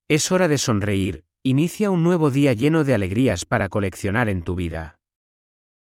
Es hora de sonreír, inicia un nuevo día lleno de alegrías para coleccionar en tu vida.